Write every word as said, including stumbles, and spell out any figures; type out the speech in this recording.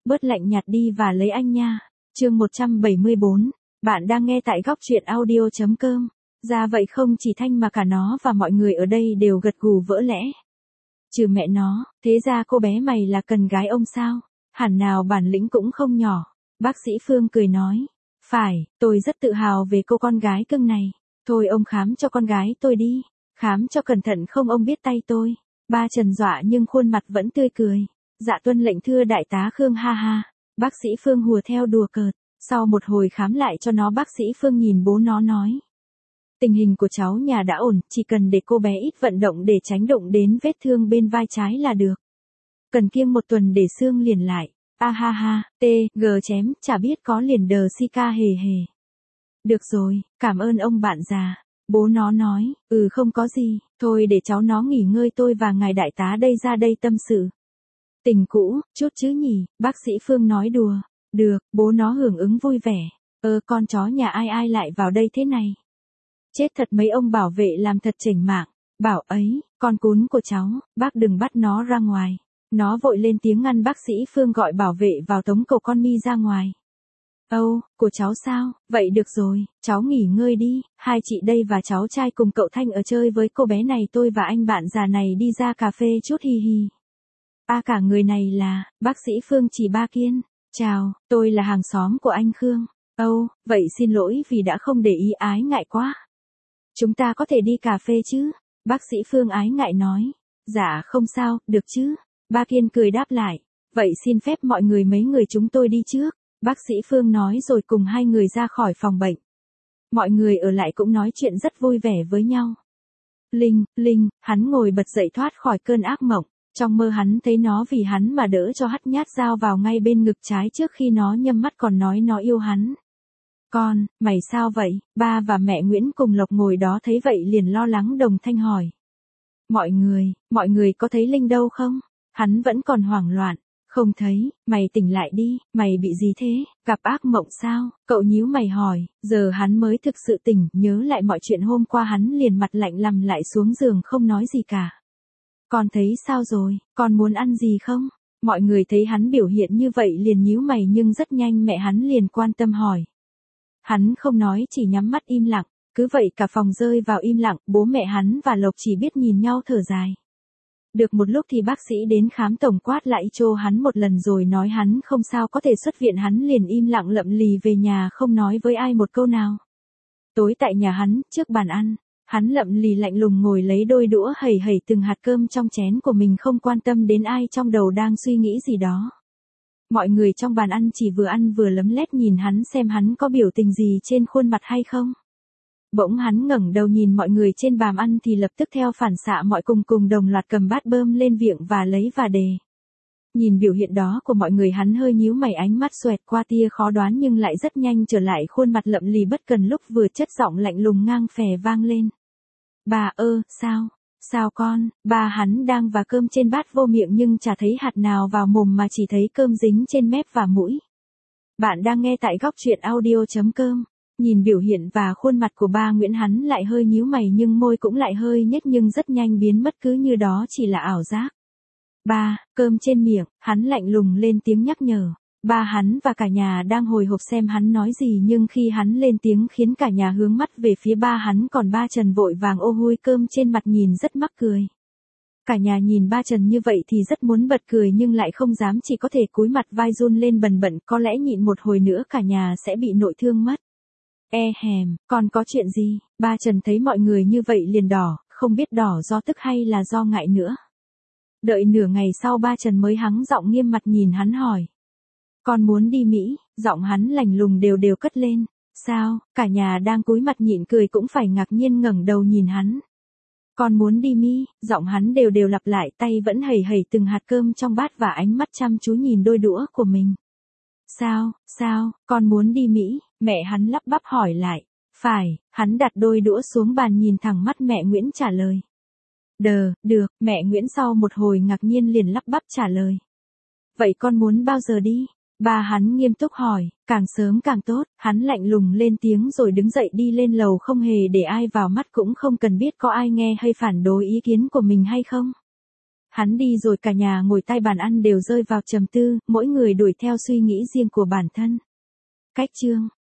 bớt lạnh nhạt đi và lấy anh nha. Chương một trăm bảy mươi bốn, bạn đang nghe tại góc truyện audio.com. Ra vậy không chỉ Thanh mà cả nó và mọi người ở đây đều gật gù vỡ lẽ. Trừ mẹ nó, thế ra cô bé mày là cần gái ông sao? Hẳn nào bản lĩnh cũng không nhỏ. Bác sĩ Phương cười nói. Phải, tôi rất tự hào về cô con gái cưng này. Thôi ông khám cho con gái tôi đi. Khám cho cẩn thận không ông biết tay tôi. Ba Trần dọa nhưng khuôn mặt vẫn tươi cười. Dạ tuân lệnh thưa đại tá Khương ha ha. Bác sĩ Phương hùa theo đùa cợt. Sau một hồi khám lại cho nó bác sĩ Phương nhìn bố nó nói. Tình hình của cháu nhà đã ổn, chỉ cần để cô bé ít vận động để tránh động đến vết thương bên vai trái là được. Cần kiêng một tuần để xương liền lại. A ha ha, t, g chém, chả biết có liền đờ si ca hề hề. Được rồi, cảm ơn ông bạn già. Bố nó nói, ừ không có gì, thôi để cháu nó nghỉ ngơi tôi và ngài đại tá đây ra đây tâm sự. Tình cũ, chút chứ nhỉ, bác sĩ Phương nói đùa. Được, bố nó hưởng ứng vui vẻ. Ơ con chó nhà ai ai lại vào đây thế này? Chết thật mấy ông bảo vệ làm thật chảnh mạng. Bảo ấy, con cún của cháu, bác đừng bắt nó ra ngoài. Nó vội lên tiếng ngăn bác sĩ Phương gọi bảo vệ vào tống cầu con Mi ra ngoài. Âu, của cháu sao? Vậy được rồi, cháu nghỉ ngơi đi, hai chị đây và cháu trai cùng cậu Thanh ở chơi với cô bé này tôi và anh bạn già này đi ra cà phê chút hi hi. À cả người này là, bác sĩ Phương chỉ ba Kiên. Chào, tôi là hàng xóm của anh Khương. Âu, vậy xin lỗi vì đã không để ý ái ngại quá. Chúng ta có thể đi cà phê chứ? Bác sĩ Phương ái ngại nói. Dạ không sao, được chứ? Ba Kiên cười đáp lại. Vậy xin phép mọi người mấy người chúng tôi đi trước. Bác sĩ Phương nói rồi cùng hai người ra khỏi phòng bệnh. Mọi người ở lại cũng nói chuyện rất vui vẻ với nhau. Linh, Linh, hắn ngồi bật dậy thoát khỏi cơn ác mộng. Trong mơ hắn thấy nó vì hắn mà đỡ cho hắt nhát dao vào ngay bên ngực trái trước khi nó nhâm mắt còn nói nó yêu hắn. Con, mày sao vậy? Ba và mẹ Nguyễn cùng Lộc ngồi đó thấy vậy liền lo lắng đồng thanh hỏi. Mọi người, mọi người có thấy Linh đâu không? Hắn vẫn còn hoảng loạn. Không thấy, mày tỉnh lại đi, mày bị gì thế? Gặp ác mộng sao? Cậu nhíu mày hỏi, giờ hắn mới thực sự tỉnh, nhớ lại mọi chuyện hôm qua hắn liền mặt lạnh lằm lại xuống giường không nói gì cả. Con thấy sao rồi, con muốn ăn gì không? Mọi người thấy hắn biểu hiện như vậy liền nhíu mày nhưng rất nhanh mẹ hắn liền quan tâm hỏi. Hắn không nói chỉ nhắm mắt im lặng, cứ vậy cả phòng rơi vào im lặng, bố mẹ hắn và Lộc chỉ biết nhìn nhau thở dài. Được một lúc thì bác sĩ đến khám tổng quát lại cho hắn một lần rồi nói hắn không sao có thể xuất viện hắn liền im lặng lậm lì về nhà không nói với ai một câu nào. Tối tại nhà hắn, trước bàn ăn, hắn lậm lì lạnh lùng ngồi lấy đôi đũa hầy hầy từng hạt cơm trong chén của mình không quan tâm đến ai trong đầu đang suy nghĩ gì đó. Mọi người trong bàn ăn chỉ vừa ăn vừa lấm lét nhìn hắn xem hắn có biểu tình gì trên khuôn mặt hay không. Bỗng hắn ngẩng đầu nhìn mọi người trên bàn ăn thì lập tức theo phản xạ mọi cùng cùng đồng loạt cầm bát bơm lên miệng và lấy và đề. Nhìn biểu hiện đó của mọi người hắn hơi nhíu mày ánh mắt xoẹt qua tia khó đoán nhưng lại rất nhanh trở lại khuôn mặt lậm lì bất cần lúc vừa chất giọng lạnh lùng ngang phè vang lên. Bà ơ, sao? Sao con? Ba hắn đang vá cơm trên bát vô miệng nhưng chả thấy hạt nào vào mồm mà chỉ thấy cơm dính trên mép và mũi. Bạn đang nghe tại góc truyện audio.com. Nhìn biểu hiện và khuôn mặt của ba Nguyễn hắn lại hơi nhíu mày nhưng môi cũng lại hơi nhếch nhưng rất nhanh biến mất cứ như đó chỉ là ảo giác. Ba, cơm trên miệng, hắn lạnh lùng lên tiếng nhắc nhở. Ba hắn và cả nhà đang hồi hộp xem hắn nói gì nhưng khi hắn lên tiếng khiến cả nhà hướng mắt về phía ba hắn còn ba Trần vội vàng ô hôi cơm trên mặt nhìn rất mắc cười. Cả nhà nhìn ba Trần như vậy thì rất muốn bật cười nhưng lại không dám chỉ có thể cúi mặt vai run lên bần bật có lẽ nhịn một hồi nữa cả nhà sẽ bị nội thương mất. E hèm, còn có chuyện gì? Ba Trần thấy mọi người như vậy liền đỏ, không biết đỏ do tức hay là do ngại nữa. Đợi nửa ngày sau ba Trần mới hắng giọng nghiêm mặt nhìn hắn hỏi. Con muốn đi Mỹ, giọng hắn lạnh lùng đều đều cất lên. Sao, cả nhà đang cúi mặt nhịn cười cũng phải ngạc nhiên ngẩng đầu nhìn hắn. Con muốn đi Mỹ, giọng hắn đều đều lặp lại tay vẫn hầy hầy từng hạt cơm trong bát và ánh mắt chăm chú nhìn đôi đũa của mình. Sao, sao, con muốn đi Mỹ, mẹ hắn lắp bắp hỏi lại. Phải, hắn đặt đôi đũa xuống bàn nhìn thẳng mắt mẹ Nguyễn trả lời. Đờ, được, mẹ Nguyễn sau một hồi ngạc nhiên liền lắp bắp trả lời. Vậy con muốn bao giờ đi? Ba hắn nghiêm túc hỏi, càng sớm càng tốt, hắn lạnh lùng lên tiếng rồi đứng dậy đi lên lầu không hề để ai vào mắt cũng không cần biết có ai nghe hay phản đối ý kiến của mình hay không. Hắn đi rồi cả nhà ngồi tay bàn ăn đều rơi vào trầm tư, mỗi người đuổi theo suy nghĩ riêng của bản thân. Cách chương